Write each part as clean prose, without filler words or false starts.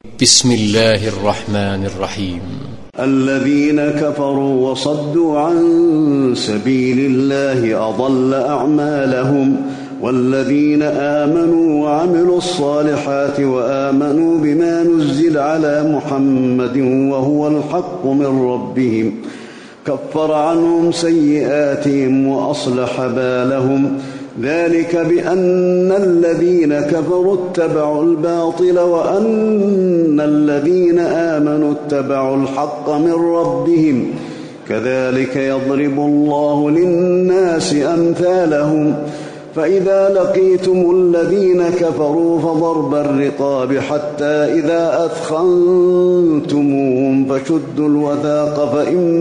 بسم الله الرحمن الرحيم. الذين كفروا وصدوا عن سبيل الله أضل أعمالهم، والذين آمنوا وعملوا الصالحات وآمنوا بما نزل على محمد وهو الحق من ربهم كفر عنهم سيئاتهم وأصلح بالهم، ذلك بأن الذين كفروا اتبعوا الباطل وأن الذين آمنوا اتبعوا الحق من ربهم، كذلك يضرب الله للناس أمثالهم، فإذا لقيتم الذين كفروا فضرب الرقاب حتى إذا أثخنتموهم فشدوا الوثاق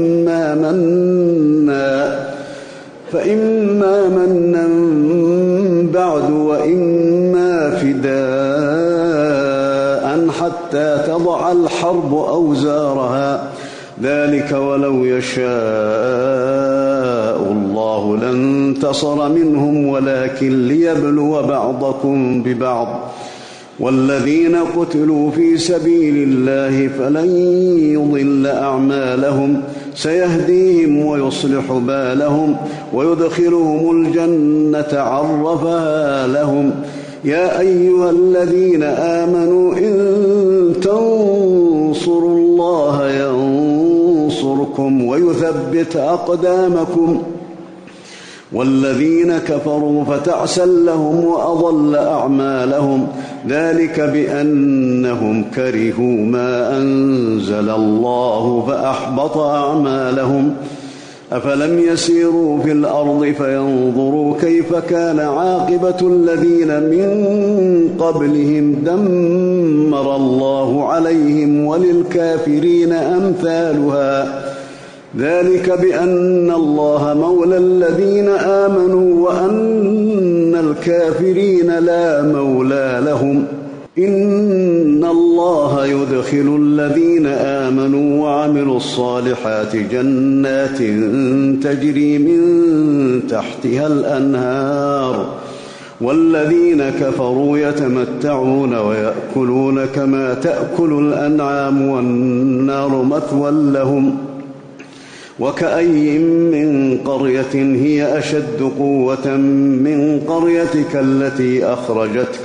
فإما منا بعد وإما فداء حتى تضع الحرب أوزارها، ذلك ولو يشاء الله لانتصر منهم ولكن ليبلو بعضكم ببعض، والذين قتلوا في سبيل الله فلن يضل أعمالهم، سيهديهم ويصلح بالهم ويدخلهم الجنة عرفها لهم. يا أيها الذين آمنوا إن تنصروا الله ينصركم ويثبت أقدامكم، والذين كفروا فتعسا لهم وأضل أعمالهم، ذلك بأنهم كرهوا ما أنزل الله فأحبط أعمالهم. أفلم يسيروا في الأرض فينظروا كيف كان عاقبة الذين من قبلهم دمر الله عليهم وللكافرين أمثالها، ذلك بأن الله مولى الذين آمنوا وأن الكافرين لا مولى لهم. إن الله يدخل الذين آمنوا وعملوا الصالحات جنات تجري من تحتها الأنهار، والذين كفروا يتمتعون ويأكلون كما تأكل الأنعام والنار مثوى لهم. وكأي من قرية هي أشد قوة من قريتك التي أخرجتك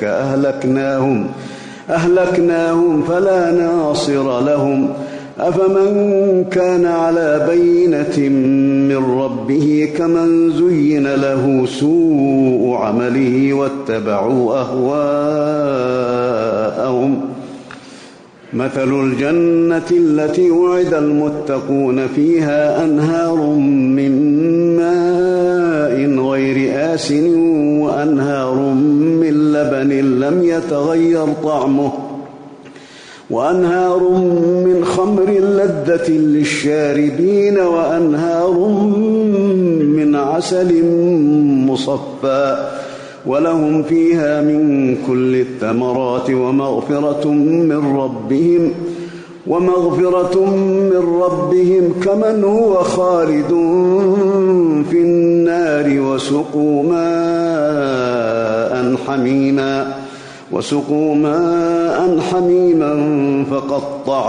أهلكناهم فلا ناصر لهم. أفمن كان على بينة من ربه كمن زين له سوء عمله واتبعوا أهواءهم. مثل الجنة التي وعد المتقون فيها أنهار من ماء غير آسن وأنهار من لبن لم يتغير طعمه وأنهار من خمر لذة للشاربين وأنهار من عسل مصفى ولهم فيها من كل الثمرات ومغفرة من ربهم كمن هو خالد في النار وسقوا ماء حميما فقطع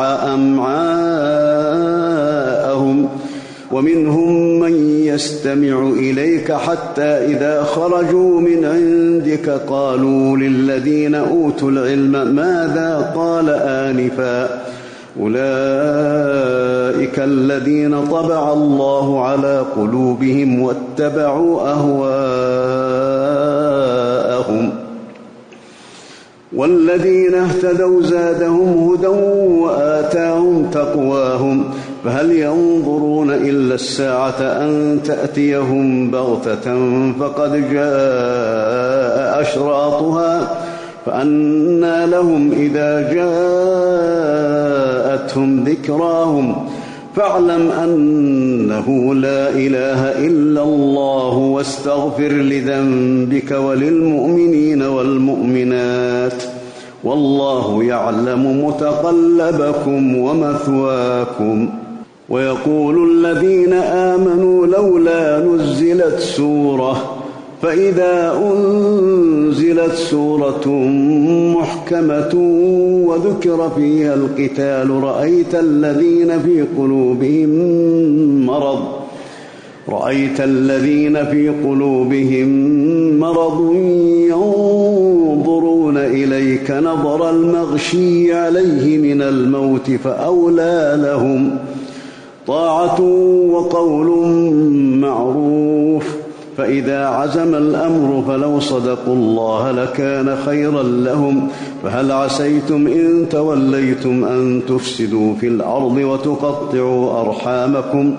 أمعاءهم. ومنهم من يستمع إليك حتى إذا خرجوا من عندك قالوا للذين أوتوا العلم ماذا قال آنفا، أولئك الذين طبع الله على قلوبهم واتبعوا أهواءهم. والذين اهتدوا زادهم هدى وآتاهم تقواهم، فهل ينظرون إلا الساعة أن تأتيهم بغتة فقد جاء أشراطها فأنى لهم إذا جاءتهم ذكراهم. فاعلم أنه لا إله إلا الله واستغفر لذنبك وللمؤمنين والمؤمنات والله يعلم متقلبكم ومثواكم. ويقول الذين آمنوا لولا نزلت سورة فإذا أنزلت سورة محكمة وذكر فيها القتال رأيت الذين في قلوبهم مرض ينظرون إليك نظر المغشي عليه من الموت فأولى لهم طاعة وقول معروف. فإذا عزم الأمر فلو صدقوا الله لكان خيرا لهم. فهل عسيتم إن توليتم أن تفسدوا في الأرض وتقطعوا أرحامكم؟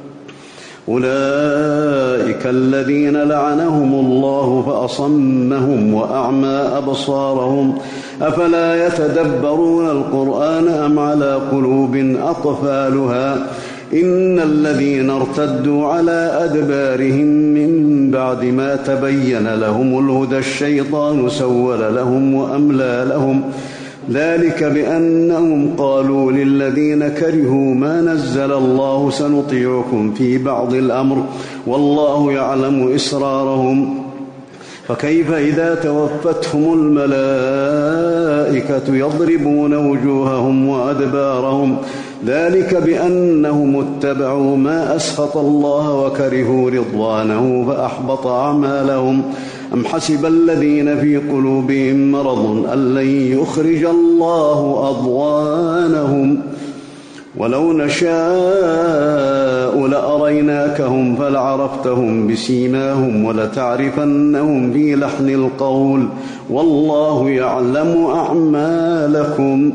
أولئك الذين لعنهم الله فأصمهم وأعمى أبصارهم أفلا يتدبرون القرآن أم على قلوب أقفالها؟ إن الذين ارتدوا على أدبارهم من بعد ما تبين لهم الهدى الشيطان سول لهم وأملى لهم ذلك بأنهم قالوا للذين كرهوا ما نزل الله سنطيعكم في بعض الأمر والله يعلم إسرارهم. فكيف إذا توفتهم الملائكة يضربون وجوههم وأدبارهم ذلك بأنهم اتبعوا ما أسخط الله وكرهوا رضوانه فأحبط أعمالهم. أم حسب الذين في قلوبهم مرض أن لن يخرج الله أضغانهم ولو نشاء لأريناكهم فلعرفتهم بسيماهم ولتعرفنهم في لحن القول والله يعلم أعمالكم.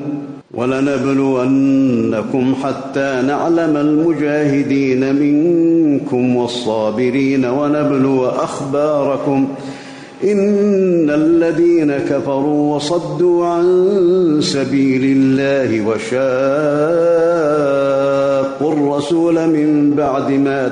ولنبلونكم حتى نعلم المجاهدين منكم والصابرين ونبلو أخباركم. إن الذين كفروا وصدوا عن سبيل الله وشاقوا الرسول من بعد ما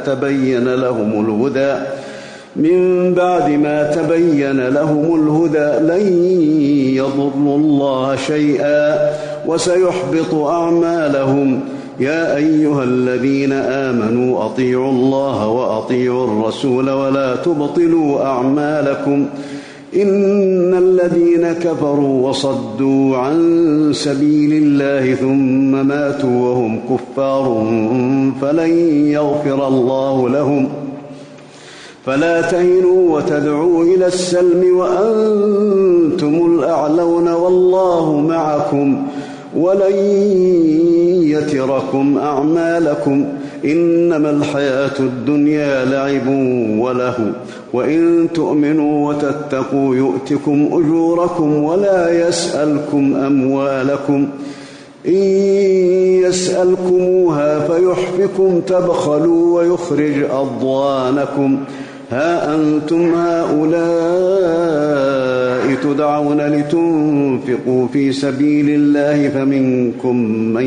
تبين لهم الهدى لن يضروا الله شيئا وسيحبط أعمالهم. يا أيها الذين آمنوا أطيعوا الله وأطيعوا الرسول ولا تبطلوا أعمالكم. إن الذين كفروا وصدوا عن سبيل الله ثم ماتوا وهم كفار فلن يغفر الله لهم. فلا تهنوا وتدعوا إلى السلم وأنتم الأعلون والله معكم ولن يتركم أعمالكم. إنما الحياة الدنيا لعب ولهو وإن تؤمنوا وتتقوا يؤتكم أجوركم ولا يسألكم أموالكم. إن يسألكموها فيحفكم تبخلوا ويخرج أضغانكم. ها أنتم هؤلاء تدعون لتنفقوا في سبيل الله فمنكم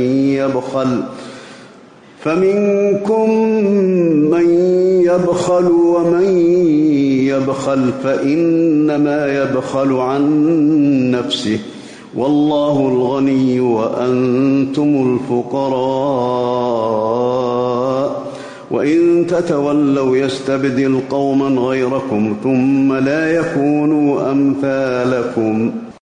من يبخل ومن يبخل فإنما يبخل عن نفسه والله الغني وأنتم الفقراء. وإن تتولوا يستبدل قوما غيركم ثم لا يكونوا أمثالكم.